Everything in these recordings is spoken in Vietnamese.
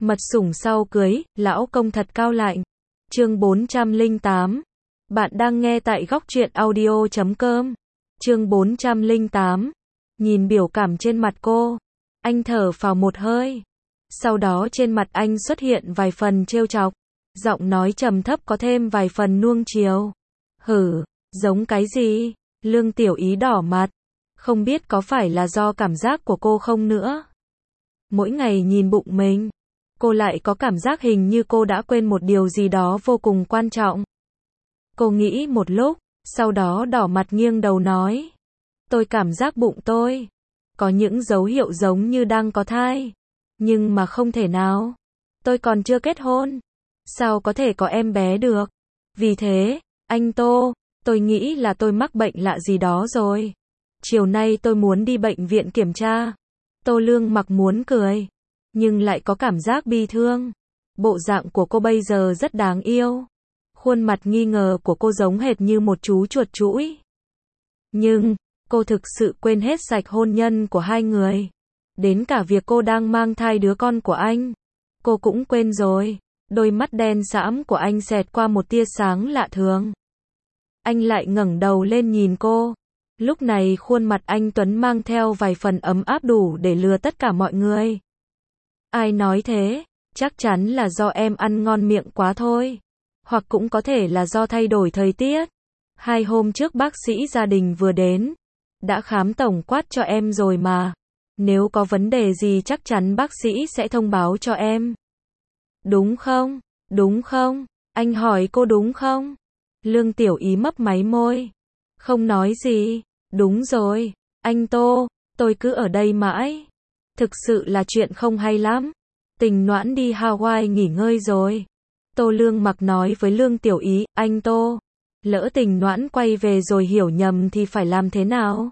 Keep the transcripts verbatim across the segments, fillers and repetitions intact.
Mật sủng sau cưới, lão công thật cao lạnh. Chương bốn trăm lẻ tám. Bạn đang nghe tại góc truyện audio chấm com. Chương bốn trăm lẻ tám. Nhìn biểu cảm trên mặt cô, anh thở phào một hơi. Sau đó trên mặt anh xuất hiện vài phần trêu chọc, giọng nói trầm thấp có thêm vài phần nuông chiều. Hử, giống cái gì? Lương Tiểu Ý đỏ mặt, không biết có phải là do cảm giác của cô không nữa. Mỗi ngày nhìn bụng mình, cô lại có cảm giác hình như cô đã quên một điều gì đó vô cùng quan trọng. Cô nghĩ một lúc, sau đó đỏ mặt nghiêng đầu nói. Tôi cảm giác bụng tôi có những dấu hiệu giống như đang có thai. Nhưng mà không thể nào. Tôi còn chưa kết hôn. Sao có thể có em bé được? Vì thế, anh Tô, tôi nghĩ là tôi mắc bệnh lạ gì đó rồi. Chiều nay tôi muốn đi bệnh viện kiểm tra. Tô Lương Mặc muốn cười, nhưng lại có cảm giác bi thương. Bộ dạng của cô bây giờ rất đáng yêu. Khuôn mặt nghi ngờ của cô giống hệt như một chú chuột chũi. Nhưng, cô thực sự quên hết sạch hôn nhân của hai người. Đến cả việc cô đang mang thai đứa con của anh. Cô cũng quên rồi. Đôi mắt đen sẫm của anh xẹt qua một tia sáng lạ thường. Anh lại ngẩng đầu lên nhìn cô. Lúc này khuôn mặt anh Tuấn mang theo vài phần ấm áp đủ để lừa tất cả mọi người. Ai nói thế? Chắc chắn là do em ăn ngon miệng quá thôi. Hoặc cũng có thể là do thay đổi thời tiết. Hai hôm trước bác sĩ gia đình vừa đến. Đã khám tổng quát cho em rồi mà. Nếu có vấn đề gì chắc chắn bác sĩ sẽ thông báo cho em. Đúng không? Đúng không? Anh hỏi cô đúng không? Lương Tiểu Ý mấp máy môi. Không nói gì. Đúng rồi. Anh Tô, tôi cứ ở đây mãi. Thực sự là chuyện không hay lắm. Tình Noãn đi Hawaii nghỉ ngơi rồi. Tô Lương Mặc nói với Lương Tiểu Ý, anh Tô, lỡ Tình Noãn quay về rồi hiểu nhầm thì phải làm thế nào?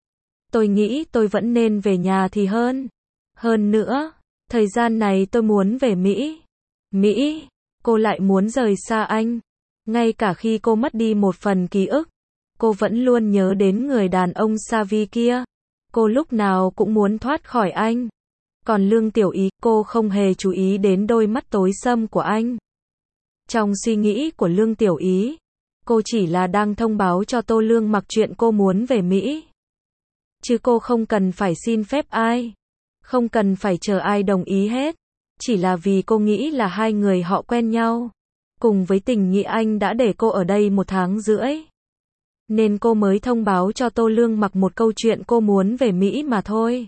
Tôi nghĩ tôi vẫn nên về nhà thì hơn. Hơn nữa, thời gian này tôi muốn về Mỹ. Mỹ, cô lại muốn rời xa anh. Ngay cả khi cô mất đi một phần ký ức, cô vẫn luôn nhớ đến người đàn ông Savi kia. Cô lúc nào cũng muốn thoát khỏi anh. Còn Lương Tiểu Ý, cô không hề chú ý đến đôi mắt tối sẫm của anh. Trong suy nghĩ của Lương Tiểu Ý, cô chỉ là đang thông báo cho Tô Lương Mặc chuyện cô muốn về Mỹ. Chứ cô không cần phải xin phép ai. Không cần phải chờ ai đồng ý hết. Chỉ là vì cô nghĩ là hai người họ quen nhau. Cùng với tình nghĩa anh đã để cô ở đây một tháng rưỡi. Nên cô mới thông báo cho Tô Lương Mặc một câu chuyện cô muốn về Mỹ mà thôi.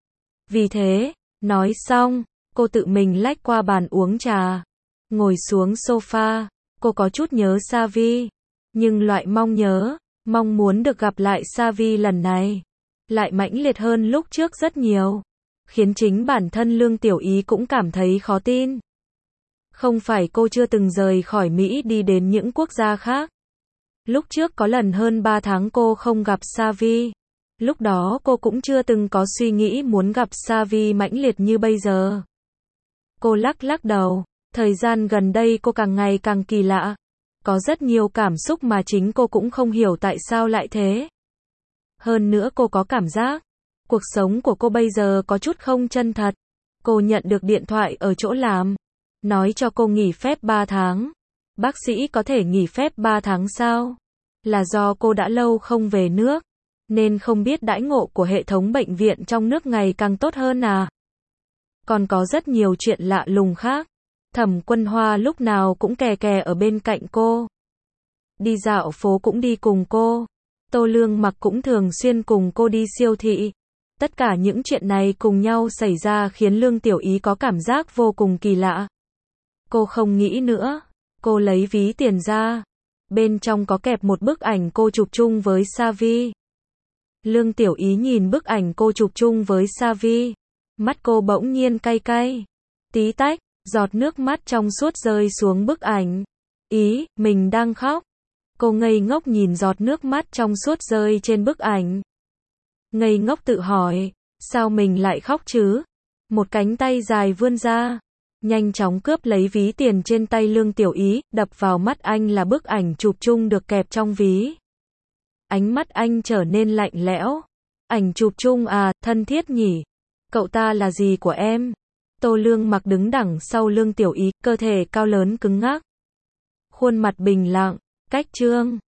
Vì thế, nói xong, cô tự mình lách qua bàn uống trà. Ngồi xuống sofa, cô có chút nhớ Savi. Nhưng loại mong nhớ, mong muốn được gặp lại Savi lần này lại mãnh liệt hơn lúc trước rất nhiều. Khiến chính bản thân Lương Tiểu Ý cũng cảm thấy khó tin. Không phải cô chưa từng rời khỏi Mỹ đi đến những quốc gia khác. Lúc trước có lần hơn ba tháng cô không gặp Savi. Lúc đó cô cũng chưa từng có suy nghĩ muốn gặp Savi mãnh liệt như bây giờ. Cô lắc lắc đầu. Thời gian gần đây cô càng ngày càng kỳ lạ. Có rất nhiều cảm xúc mà chính cô cũng không hiểu tại sao lại thế. Hơn nữa cô có cảm giác, cuộc sống của cô bây giờ có chút không chân thật. Cô nhận được điện thoại ở chỗ làm, nói cho cô nghỉ phép ba tháng. Bác sĩ có thể nghỉ phép ba tháng sao? Là do cô đã lâu không về nước, nên không biết đãi ngộ của hệ thống bệnh viện trong nước ngày càng tốt hơn à? Còn có rất nhiều chuyện lạ lùng khác. Thẩm Quân Hoa lúc nào cũng kè kè ở bên cạnh cô. Đi dạo phố cũng đi cùng cô. Tô Lương Mặc cũng thường xuyên cùng cô đi siêu thị. Tất cả những chuyện này cùng nhau xảy ra khiến Lương Tiểu Ý có cảm giác vô cùng kỳ lạ. Cô không nghĩ nữa. Cô lấy ví tiền ra. Bên trong có kẹp một bức ảnh cô chụp chung với Savi. Lương Tiểu Ý nhìn bức ảnh cô chụp chung với Savi. Mắt cô bỗng nhiên cay cay. Tí tách, giọt nước mắt trong suốt rơi xuống bức ảnh. Ý, mình đang khóc. Cô ngây ngốc nhìn giọt nước mắt trong suốt rơi trên bức ảnh. Ngây ngốc tự hỏi, sao mình lại khóc chứ? Một cánh tay dài vươn ra, nhanh chóng cướp lấy ví tiền trên tay Lương Tiểu Ý, đập vào mắt anh là bức ảnh chụp chung được kẹp trong ví. Ánh mắt anh trở nên lạnh lẽo. Ảnh chụp chung à, thân thiết nhỉ? Cậu ta là gì của em? Tô Lương Mặc đứng đằng sau Lương Tiểu Ý, cơ thể cao lớn cứng ngắc. Khuôn mặt bình lặng, cách Trương